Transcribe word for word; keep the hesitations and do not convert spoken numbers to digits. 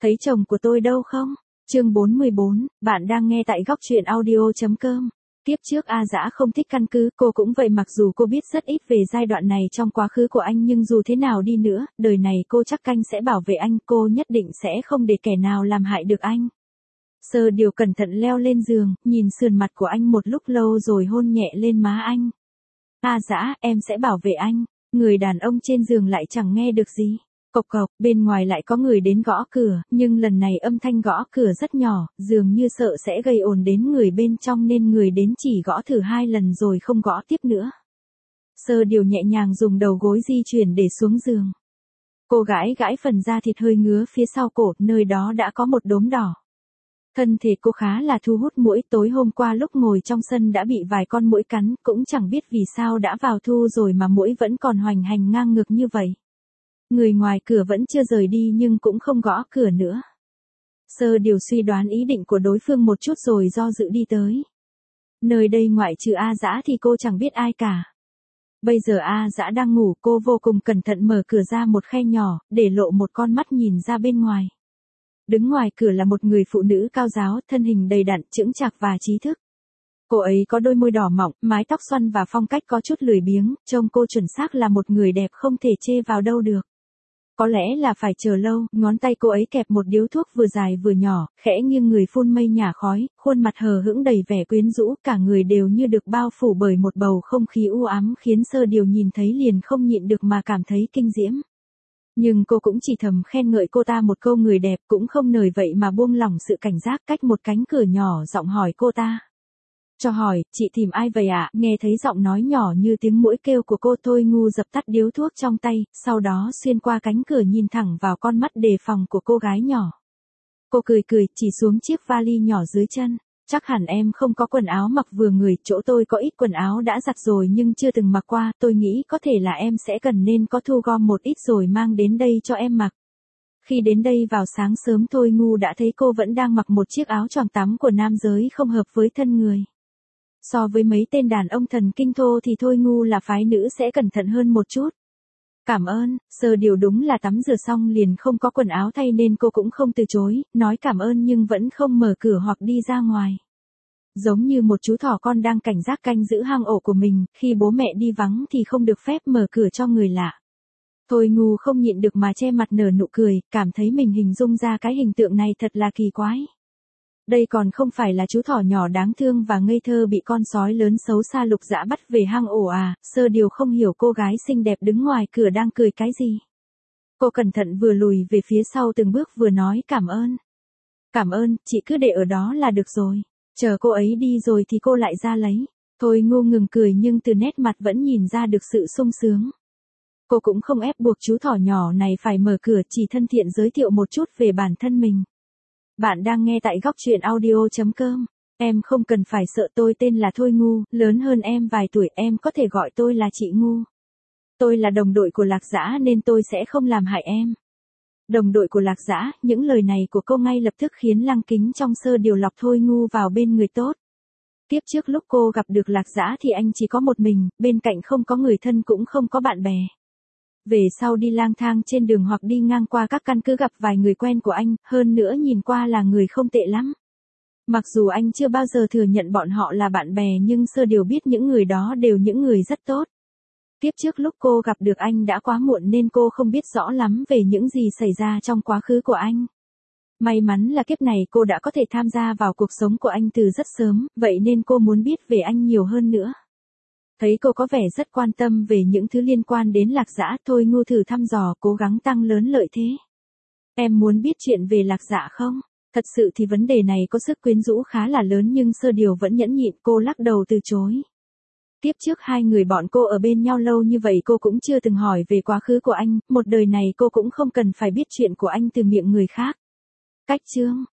Thấy chồng của tôi đâu không? Chương bốn mươi bốn, bạn đang nghe tại góc truyện audio chấm com. Tiếp trước A Dã không thích căn cứ, cô cũng vậy, mặc dù cô biết rất ít về giai đoạn này trong quá khứ của anh, nhưng dù thế nào đi nữa, đời này cô chắc canh sẽ bảo vệ anh, cô nhất định sẽ không để kẻ nào làm hại được anh. Sơ Điều cẩn thận leo lên giường, nhìn sườn mặt của anh một lúc lâu rồi hôn nhẹ lên má anh. A Dã, em sẽ bảo vệ anh. Người đàn ông trên giường lại chẳng nghe được gì. Cộc cộc, bên ngoài lại có người đến gõ cửa, nhưng lần này âm thanh gõ cửa rất nhỏ, dường như sợ sẽ gây ồn đến người bên trong nên người đến chỉ gõ thử hai lần rồi không gõ tiếp nữa. Sơ Điều nhẹ nhàng dùng đầu gối di chuyển để xuống giường. Cô gãi gãi phần da thịt hơi ngứa phía sau cổ, nơi đó đã có một đốm đỏ. Thân thể cô khá là thu hút muỗi, tối hôm qua lúc ngồi trong sân đã bị vài con muỗi cắn, cũng chẳng biết vì sao đã vào thu rồi mà muỗi vẫn còn hoành hành ngang ngược như vậy. Người ngoài cửa vẫn chưa rời đi nhưng cũng không gõ cửa nữa. Sơ Điều suy đoán ý định của đối phương một chút rồi do dự đi tới. Nơi đây ngoại trừ A Dã thì cô chẳng biết ai cả. Bây giờ A Dã đang ngủ, cô vô cùng cẩn thận mở cửa ra một khe nhỏ, để lộ một con mắt nhìn ra bên ngoài. Đứng ngoài cửa là một người phụ nữ cao ráo, thân hình đầy đặn, chững chạc và trí thức. Cô ấy có đôi môi đỏ mọng, mái tóc xoăn và phong cách có chút lười biếng, trông cô chuẩn xác là một người đẹp không thể chê vào đâu được. Có lẽ là phải chờ lâu, ngón tay cô ấy kẹp một điếu thuốc vừa dài vừa nhỏ, khẽ nghiêng người phun mây nhả khói, khuôn mặt hờ hững đầy vẻ quyến rũ, cả người đều như được bao phủ bởi một bầu không khí u ám khiến Sơ Điều nhìn thấy liền không nhịn được mà cảm thấy kinh diễm. Nhưng cô cũng chỉ thầm khen ngợi cô ta một câu người đẹp, cũng không nời vậy mà buông lỏng sự cảnh giác, cách một cánh cửa nhỏ giọng hỏi cô ta. Cho hỏi, chị tìm ai vậy ạ? Nghe thấy giọng nói nhỏ như tiếng muỗi kêu của cô, Thôi Ngu dập tắt điếu thuốc trong tay, sau đó xuyên qua cánh cửa nhìn thẳng vào con mắt đề phòng của cô gái nhỏ. Cô cười cười, chỉ xuống chiếc vali nhỏ dưới chân. Chắc hẳn em không có quần áo mặc vừa người, chỗ tôi có ít quần áo đã giặt rồi nhưng chưa từng mặc qua, tôi nghĩ có thể là em sẽ cần nên có thu gom một ít rồi mang đến đây cho em mặc. Khi đến đây vào sáng sớm, Thôi Ngu đã thấy cô vẫn đang mặc một chiếc áo choàng tắm của nam giới không hợp với thân người. So với mấy tên đàn ông thần kinh thô thì Thôi Ngu là phái nữ sẽ cẩn thận hơn một chút. Cảm ơn. Sơ Điều đúng là tắm rửa xong liền không có quần áo thay nên cô cũng không từ chối, nói cảm ơn nhưng vẫn không mở cửa hoặc đi ra ngoài. Giống như một chú thỏ con đang cảnh giác canh giữ hang ổ của mình, khi bố mẹ đi vắng thì không được phép mở cửa cho người lạ. Thôi Ngu không nhịn được mà che mặt nở nụ cười, cảm thấy mình hình dung ra cái hình tượng này thật là kỳ quái. Đây còn không phải là chú thỏ nhỏ đáng thương và ngây thơ bị con sói lớn xấu xa Lục Dã bắt về hang ổ à? Sơ Điều không hiểu cô gái xinh đẹp đứng ngoài cửa đang cười cái gì. Cô cẩn thận vừa lùi về phía sau từng bước vừa nói cảm ơn. Cảm ơn, chị cứ để ở đó là được rồi. Chờ cô ấy đi rồi thì cô lại ra lấy. Thôi Ngu ngừng cười nhưng từ nét mặt vẫn nhìn ra được sự sung sướng. Cô cũng không ép buộc chú thỏ nhỏ này phải mở cửa, chỉ thân thiện giới thiệu một chút về bản thân mình. Bạn đang nghe tại góc truyện audio chấm com. Em không cần phải sợ, tôi tên là Thôi Ngu, lớn hơn em vài tuổi, em có thể gọi tôi là chị Ngu. Tôi là đồng đội của Lạc Dã nên tôi sẽ không làm hại em. Đồng đội của Lạc Dã, những lời này của cô ngay lập tức khiến lăng kính trong Sơ Điều lọc Thôi Ngu vào bên người tốt. Tiếp trước lúc cô gặp được Lạc Dã thì anh chỉ có một mình, bên cạnh không có người thân cũng không có bạn bè. Về sau đi lang thang trên đường hoặc đi ngang qua các căn cứ gặp vài người quen của anh, hơn nữa nhìn qua là người không tệ lắm. Mặc dù anh chưa bao giờ thừa nhận bọn họ là bạn bè nhưng Sơ Điều biết những người đó đều những người rất tốt. Tiếp trước lúc cô gặp được anh đã quá muộn nên cô không biết rõ lắm về những gì xảy ra trong quá khứ của anh. May mắn là kiếp này cô đã có thể tham gia vào cuộc sống của anh từ rất sớm, vậy nên cô muốn biết về anh nhiều hơn nữa. Thấy cô có vẻ rất quan tâm về những thứ liên quan đến Lạc Dã, Thôi Ngu thử thăm dò, cố gắng tăng lớn lợi thế. Em muốn biết chuyện về Lạc Dã không? Thật sự thì vấn đề này có sức quyến rũ khá là lớn nhưng Sơ Điều vẫn nhẫn nhịn, cô lắc đầu từ chối. Tiếp trước hai người bọn cô ở bên nhau lâu như vậy cô cũng chưa từng hỏi về quá khứ của anh, một đời này cô cũng không cần phải biết chuyện của anh từ miệng người khác. Cách chương,